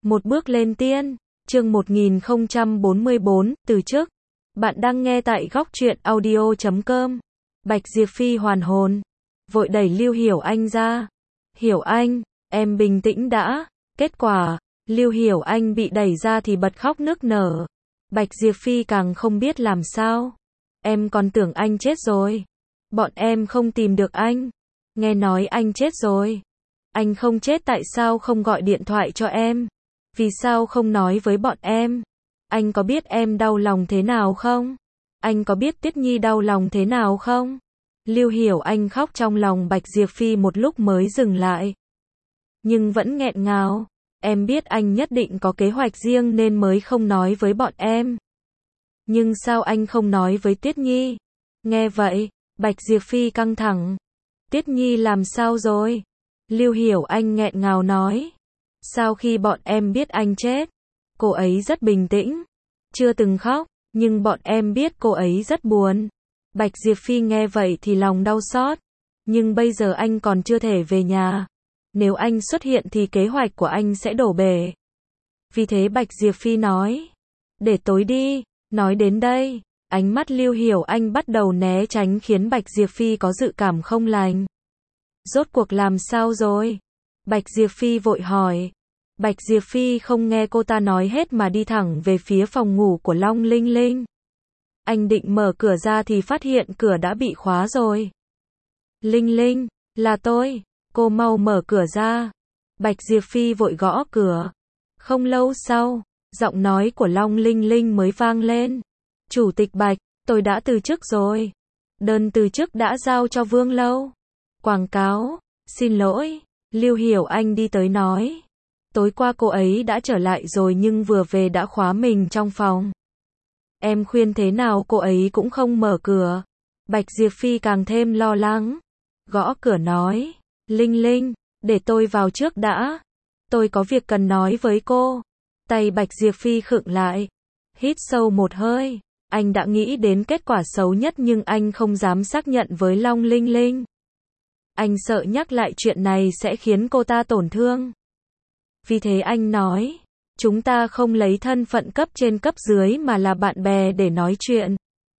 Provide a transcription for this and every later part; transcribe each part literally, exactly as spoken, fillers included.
Một bước lên tiên, chương một nghìn không trăm bốn mươi bốn, từ chức. Bạn đang nghe tại góc truyện audio chấm com. Bạch Diệp Phi hoàn hồn, vội đẩy Lưu Hiểu Anh ra. Hiểu Anh, em bình tĩnh đã. Kết quả, Lưu Hiểu Anh bị đẩy ra thì bật khóc nức nở. Bạch Diệp Phi càng không biết làm sao. Em còn tưởng anh chết rồi. Bọn em không tìm được anh. Nghe nói anh chết rồi. Anh không chết tại sao không gọi điện thoại cho em? Vì sao không nói với bọn em? Anh có biết em đau lòng thế nào không? Anh có biết Tuyết Nhi đau lòng thế nào không? Lưu Hiểu Anh khóc trong lòng Bạch Diệp Phi một lúc mới dừng lại. Nhưng vẫn nghẹn ngào. Em biết anh nhất định có kế hoạch riêng nên mới không nói với bọn em. Nhưng sao anh không nói với Tuyết Nhi? Nghe vậy, Bạch Diệp Phi căng thẳng. Tuyết Nhi làm sao rồi? Lưu Hiểu Anh nghẹn ngào nói. Sau khi bọn em biết anh chết, cô ấy rất bình tĩnh, chưa từng khóc, nhưng bọn em biết cô ấy rất buồn. Bạch Diệp Phi nghe vậy thì lòng đau xót. Nhưng bây giờ anh còn chưa thể về nhà. Nếu anh xuất hiện thì kế hoạch của anh sẽ đổ bể. Vì thế Bạch Diệp Phi nói. Để tối đi. Nói đến đây, ánh mắt Lưu Hiểu Anh bắt đầu né tránh khiến Bạch Diệp Phi có dự cảm không lành. Rốt cuộc làm sao rồi? Bạch Diệp Phi vội hỏi. Bạch Diệp Phi không nghe cô ta nói hết mà đi thẳng về phía phòng ngủ của Long Linh Linh. Anh định mở cửa ra thì phát hiện cửa đã bị khóa rồi. Linh Linh, là tôi, cô mau mở cửa ra. Bạch Diệp Phi vội gõ cửa. Không lâu sau, giọng nói của Long Linh Linh mới vang lên. Chủ tịch Bạch, tôi đã từ chức rồi. Đơn từ chức đã giao cho Vương Lâu. Quảng cáo, xin lỗi, Lưu Hiểu Anh đi tới nói. Tối qua cô ấy đã trở lại rồi nhưng vừa về đã khóa mình trong phòng. Em khuyên thế nào cô ấy cũng không mở cửa. Bạch Diệp Phi càng thêm lo lắng. Gõ cửa nói. Linh Linh, để tôi vào trước đã. Tôi có việc cần nói với cô. Tay Bạch Diệp Phi khựng lại. Hít sâu một hơi. Anh đã nghĩ đến kết quả xấu nhất nhưng anh không dám xác nhận với Long Linh Linh. Anh sợ nhắc lại chuyện này sẽ khiến cô ta tổn thương. Vì thế anh nói, chúng ta không lấy thân phận cấp trên cấp dưới mà là bạn bè để nói chuyện.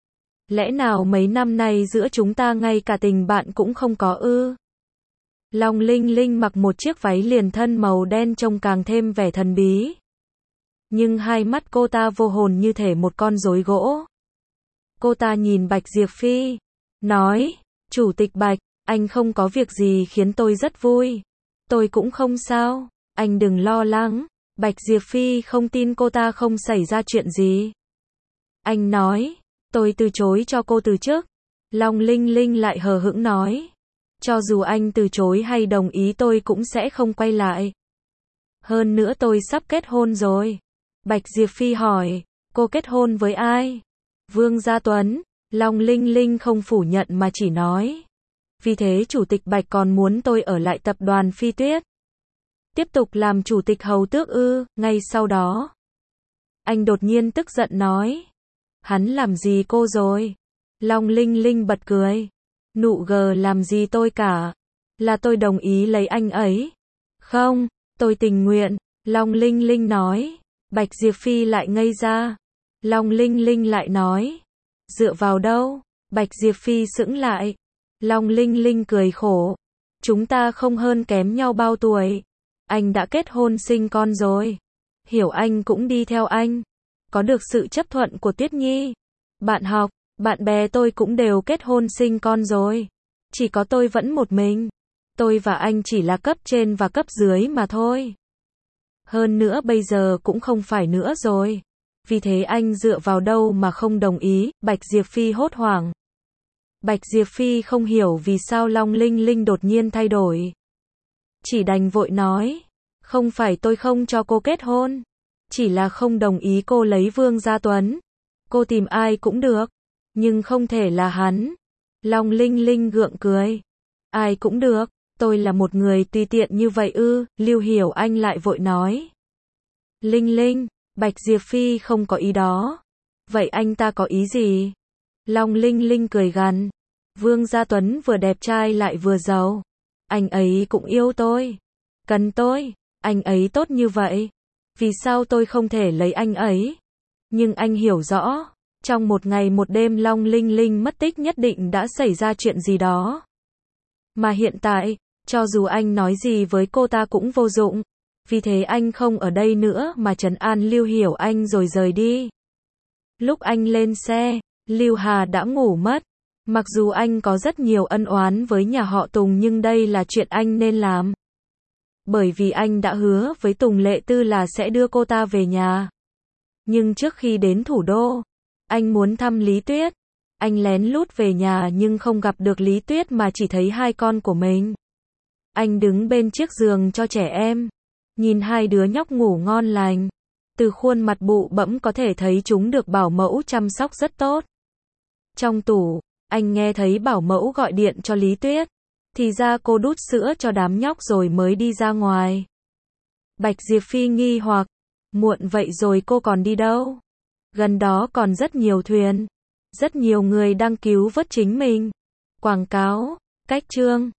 Lẽ nào mấy năm nay giữa chúng ta ngay cả tình bạn cũng không có ư? Long Linh Linh mặc một chiếc váy liền thân màu đen trông càng thêm vẻ thần bí. Nhưng hai mắt cô ta vô hồn như thể một con rối gỗ. Cô ta nhìn Bạch Diệp Phi, nói, Chủ tịch Bạch, anh không có việc gì khiến tôi rất vui. Tôi cũng không sao. Anh đừng lo lắng. Bạch Diệp Phi không tin cô ta không xảy ra chuyện gì. Anh nói, tôi từ chối cho cô từ chức. Long Linh Linh lại hờ hững nói, cho dù anh từ chối hay đồng ý tôi cũng sẽ không quay lại. Hơn nữa tôi sắp kết hôn rồi. Bạch Diệp Phi hỏi, cô kết hôn với ai? Vương Gia Tuấn. Long Linh Linh không phủ nhận mà chỉ nói. Vì thế Chủ tịch Bạch còn muốn tôi ở lại tập đoàn Phi Tuyết. Tiếp tục làm chủ tịch hầu tước ư? Ngay sau đó, anh đột nhiên tức giận nói. Hắn làm gì cô rồi? Long Linh Linh bật cười. Nụ gờ làm gì tôi cả? Là tôi đồng ý lấy anh ấy. Không, tôi tình nguyện. Long Linh Linh nói. Bạch Diệp Phi lại ngây ra. Long Linh Linh lại nói. Dựa vào đâu? Bạch Diệp Phi sững lại. Long Linh Linh cười khổ. Chúng ta không hơn kém nhau bao tuổi. Anh đã kết hôn sinh con rồi. Hiểu Anh cũng đi theo anh. Có được sự chấp thuận của Tuyết Nhi. Bạn học, bạn bè tôi cũng đều kết hôn sinh con rồi. Chỉ có tôi vẫn một mình. Tôi và anh chỉ là cấp trên và cấp dưới mà thôi. Hơn nữa bây giờ cũng không phải nữa rồi. Vì thế anh dựa vào đâu mà không đồng ý? Bạch Diệp Phi hốt hoảng. Bạch Diệp Phi không hiểu vì sao Long Linh Linh đột nhiên thay đổi. Chỉ đành vội nói. Không phải tôi không cho cô kết hôn. Chỉ là không đồng ý cô lấy Vương Gia Tuấn. Cô tìm ai cũng được. Nhưng không thể là hắn. Long Linh Linh gượng cười. Ai cũng được. Tôi là một người tùy tiện như vậy ư? Lưu Hiểu Anh lại vội nói. Linh Linh, Bạch Diệp Phi không có ý đó. Vậy anh ta có ý gì? Long Linh Linh cười gằn. Vương Gia Tuấn vừa đẹp trai lại vừa giàu. Anh ấy cũng yêu tôi. Cần tôi. Anh ấy tốt như vậy. Vì sao tôi không thể lấy anh ấy? Nhưng anh hiểu rõ, trong một ngày một đêm Long Linh Linh mất tích nhất định đã xảy ra chuyện gì đó. Mà hiện tại, cho dù anh nói gì với cô ta cũng vô dụng. Vì thế anh không ở đây nữa mà trấn an Lưu Hiểu Anh rồi rời đi. Lúc anh lên xe, Lưu Hà đã ngủ mất. Mặc dù anh có rất nhiều ân oán với nhà họ Tùng nhưng đây là chuyện anh nên làm. Bởi vì anh đã hứa với Tùng Lệ Tư là sẽ đưa cô ta về nhà. Nhưng trước khi đến thủ đô, anh muốn thăm Lý Tuyết. Anh lén lút về nhà nhưng không gặp được Lý Tuyết mà chỉ thấy hai con của mình. Anh đứng bên chiếc giường cho trẻ em, nhìn hai đứa nhóc ngủ ngon lành. Từ khuôn mặt bụ bẫm có thể thấy chúng được bảo mẫu chăm sóc rất tốt. Trong tủ, anh nghe thấy bảo mẫu gọi điện cho Lý Tuyết. Thì ra cô đút sữa cho đám nhóc rồi mới đi ra ngoài. Bạch Diệp Phi nghi hoặc, muộn vậy rồi cô còn đi đâu? Gần đó còn rất nhiều thuyền, rất nhiều người đang cứu vớt chính mình. Quảng cáo, cách chương